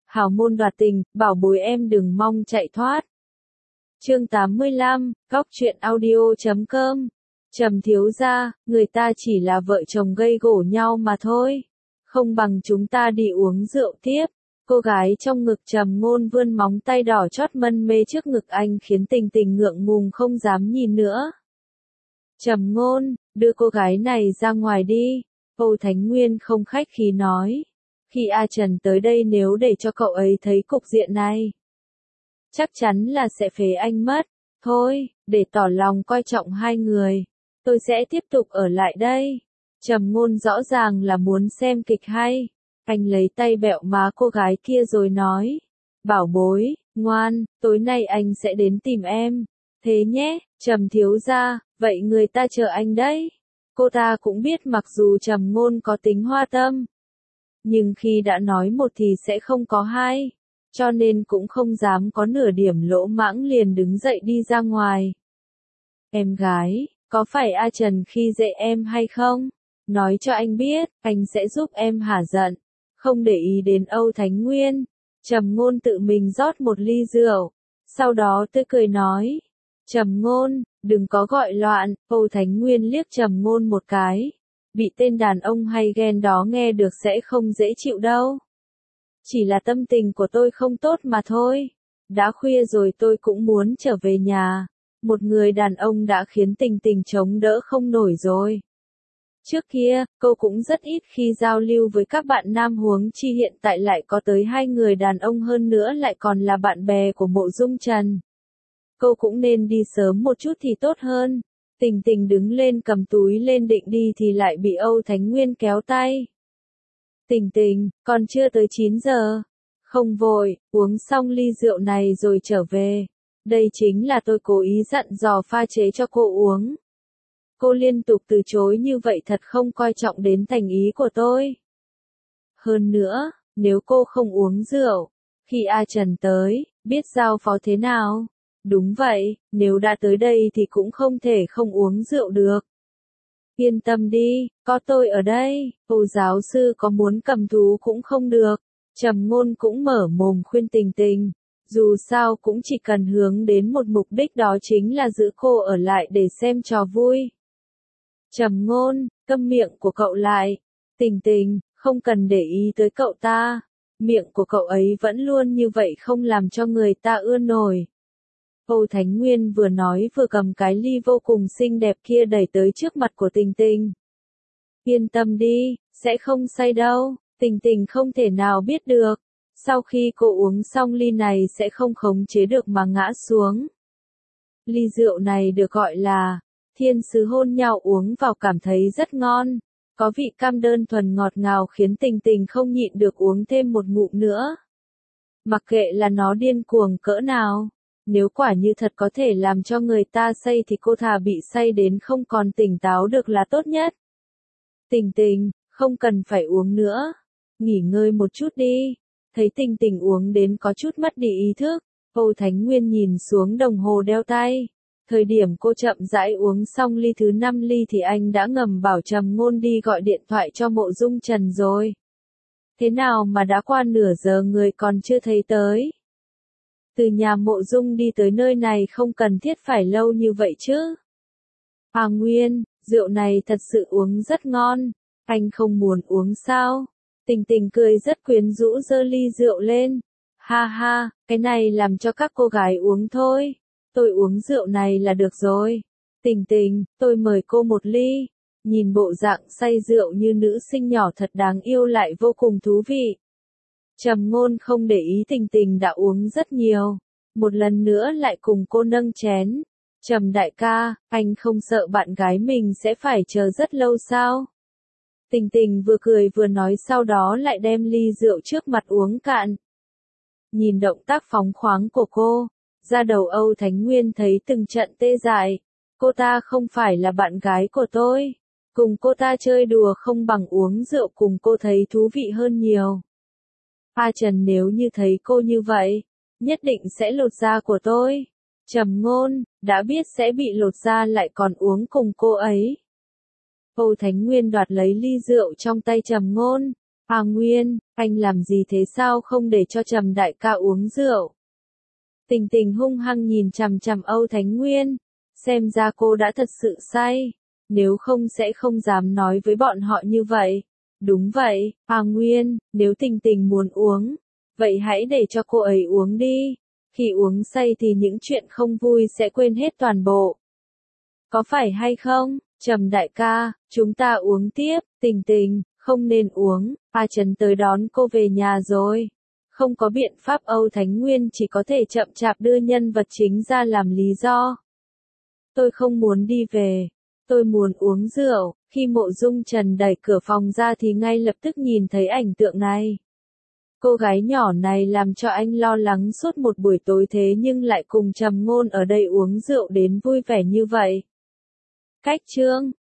hào môn đoạt tình, bảo bối em đừng mong chạy thoát. Chương 85, Góc truyện audio.com. Trầm thiếu gia, người ta chỉ là vợ chồng gây gổ nhau mà thôi. Không bằng chúng ta đi uống rượu tiếp. Cô gái trong ngực Trầm Ngôn vươn móng tay đỏ chót mân mê trước ngực anh khiến Tình Tình ngượng ngùng không dám nhìn nữa. Trầm Ngôn, đưa cô gái này ra ngoài đi. Âu Thánh Nguyên không khách khí nói. Khi A Trần tới đây nếu để cho cậu ấy thấy cục diện này, chắc chắn là sẽ phế anh mất. Thôi, để tỏ lòng coi trọng hai người, tôi sẽ tiếp tục ở lại đây. Trầm Ngôn rõ ràng là muốn xem kịch hay. Anh lấy tay bẹo má cô gái kia rồi nói. Bảo bối, ngoan, tối nay anh sẽ đến tìm em. Thế nhé, Trầm thiếu gia, vậy người ta chờ anh đấy. Cô ta cũng biết mặc dù Trầm Ngôn có tính hoa tâm, nhưng khi đã nói một thì sẽ không có hai, cho nên cũng không dám có nửa điểm lỗ mãng liền đứng dậy đi ra ngoài. Em gái, có phải A Trần khi dễ em hay không? Nói cho anh biết, anh sẽ giúp em hả giận. Không để ý đến Âu Thánh Nguyên, Trầm Ngôn tự mình rót một ly rượu, sau đó tươi cười nói. Trầm Ngôn, đừng có gọi loạn. Âu Thánh Nguyên liếc Trầm Ngôn một cái. Bị tên đàn ông hay ghen đó nghe được sẽ không dễ chịu đâu. Chỉ là tâm tình của tôi không tốt mà thôi. Đã khuya rồi tôi cũng muốn trở về nhà. Một người đàn ông đã khiến Tình Tình chống đỡ không nổi rồi. Trước kia, cô cũng rất ít khi giao lưu với các bạn nam, huống chi hiện tại lại có tới hai người đàn ông, hơn nữa lại còn là bạn bè của Mộ Dung Trần. Cô cũng nên đi sớm một chút thì tốt hơn. Tình Tình đứng lên cầm túi lên định đi thì lại bị Âu Thánh Nguyên kéo tay. Tình Tình, còn chưa tới 9 giờ. Không vội, uống xong ly rượu này rồi trở về. Đây chính là tôi cố ý dặn dò pha chế cho cô uống. Cô liên tục từ chối như vậy thật không coi trọng đến thành ý của tôi. Hơn nữa, nếu cô không uống rượu, khi A Trần tới, biết giao phó thế nào? Đúng vậy, nếu đã tới đây thì cũng không thể không uống rượu được. Yên tâm đi, có tôi ở đây. Âu giáo sư có muốn cầm thú cũng không được. Trầm Ngôn cũng mở mồm khuyên Tình Tình. Dù sao cũng chỉ cần hướng đến một mục đích, đó chính là giữ cô ở lại để xem trò vui. Trầm Ngôn, câm miệng của cậu lại. Tình Tình, không cần để ý tới cậu ta. Miệng của cậu ấy vẫn luôn như vậy, không làm cho người ta ưa nổi. Âu Thánh Nguyên vừa nói vừa cầm cái ly vô cùng xinh đẹp kia đẩy tới trước mặt của Tình Tình. Yên tâm đi, sẽ không say đâu. Tình Tình không thể nào biết được. Sau khi cô uống xong ly này sẽ không khống chế được mà ngã xuống. Ly rượu này được gọi là thiên sứ hôn nhau, uống vào cảm thấy rất ngon. Có vị cam đơn thuần ngọt ngào khiến Tình Tình không nhịn được uống thêm một ngụm nữa. Mặc kệ là nó điên cuồng cỡ nào, nếu quả như thật có thể làm cho người ta say thì cô thà bị say đến không còn tỉnh táo được là tốt nhất. Tình Tình, không cần phải uống nữa. Nghỉ ngơi một chút đi. Thấy Tình Tình uống đến có chút mất đi ý thức, Âu Thánh Nguyên nhìn xuống đồng hồ đeo tay. Thời điểm cô chậm rãi uống xong ly thứ 5 ly thì anh đã ngầm bảo Trầm Ngôn đi gọi điện thoại cho Mộ Dung Trần rồi. Thế nào mà đã qua nửa giờ người còn chưa thấy tới? Từ nhà Mộ Dung đi tới nơi này không cần thiết phải lâu như vậy chứ. Nguyên, rượu này thật sự uống rất ngon. Anh không muốn uống sao? Tình Tình cười rất quyến rũ giơ ly rượu lên. Ha ha, cái này làm cho các cô gái uống thôi. Tôi uống rượu này là được rồi. Tình Tình, tôi mời cô một ly. Nhìn bộ dạng say rượu như nữ sinh nhỏ thật đáng yêu lại vô cùng thú vị. Trầm Ngôn không để ý Tình Tình đã uống rất nhiều. Một lần nữa lại cùng cô nâng chén. Trầm đại ca, anh không sợ bạn gái mình sẽ phải chờ rất lâu sao? Tình Tình vừa cười vừa nói, sau đó lại đem ly rượu trước mặt uống cạn. Nhìn động tác phóng khoáng của cô, da đầu Âu Thánh Nguyên thấy từng trận tê dại. Cô ta không phải là bạn gái của tôi. Cùng cô ta chơi đùa không bằng uống rượu cùng cô thấy thú vị hơn nhiều. A Trần nếu như thấy cô như vậy, nhất định sẽ lột da của tôi. Trầm Ngôn, đã biết sẽ bị lột da lại còn uống cùng cô ấy. Âu Thánh Nguyên đoạt lấy ly rượu trong tay Trầm Ngôn. À Nguyên, anh làm gì thế, sao không để cho Trầm đại ca uống rượu? Tình Tình hung hăng nhìn chằm chằm Âu Thánh Nguyên, xem ra cô đã thật sự say, nếu không sẽ không dám nói với bọn họ như vậy. Đúng vậy, à Nguyên, nếu Tình Tình muốn uống, vậy hãy để cho cô ấy uống đi, khi uống say thì những chuyện không vui sẽ quên hết toàn bộ. Có phải hay không, Trầm đại ca, chúng ta uống tiếp, Tình Tình, không nên uống, A Trấn tới đón cô về nhà rồi. Không có biện pháp, Âu Thánh Nguyên chỉ có thể chậm chạp đưa nhân vật chính ra làm lý do. Tôi không muốn đi về, tôi muốn uống rượu. Khi Mộ Dung Trần đẩy cửa phòng ra thì ngay lập tức nhìn thấy ảnh tượng này. Cô gái nhỏ này làm cho anh lo lắng suốt một buổi tối, thế nhưng lại cùng Trầm Ngôn ở đây uống rượu đến vui vẻ như vậy. Cách chương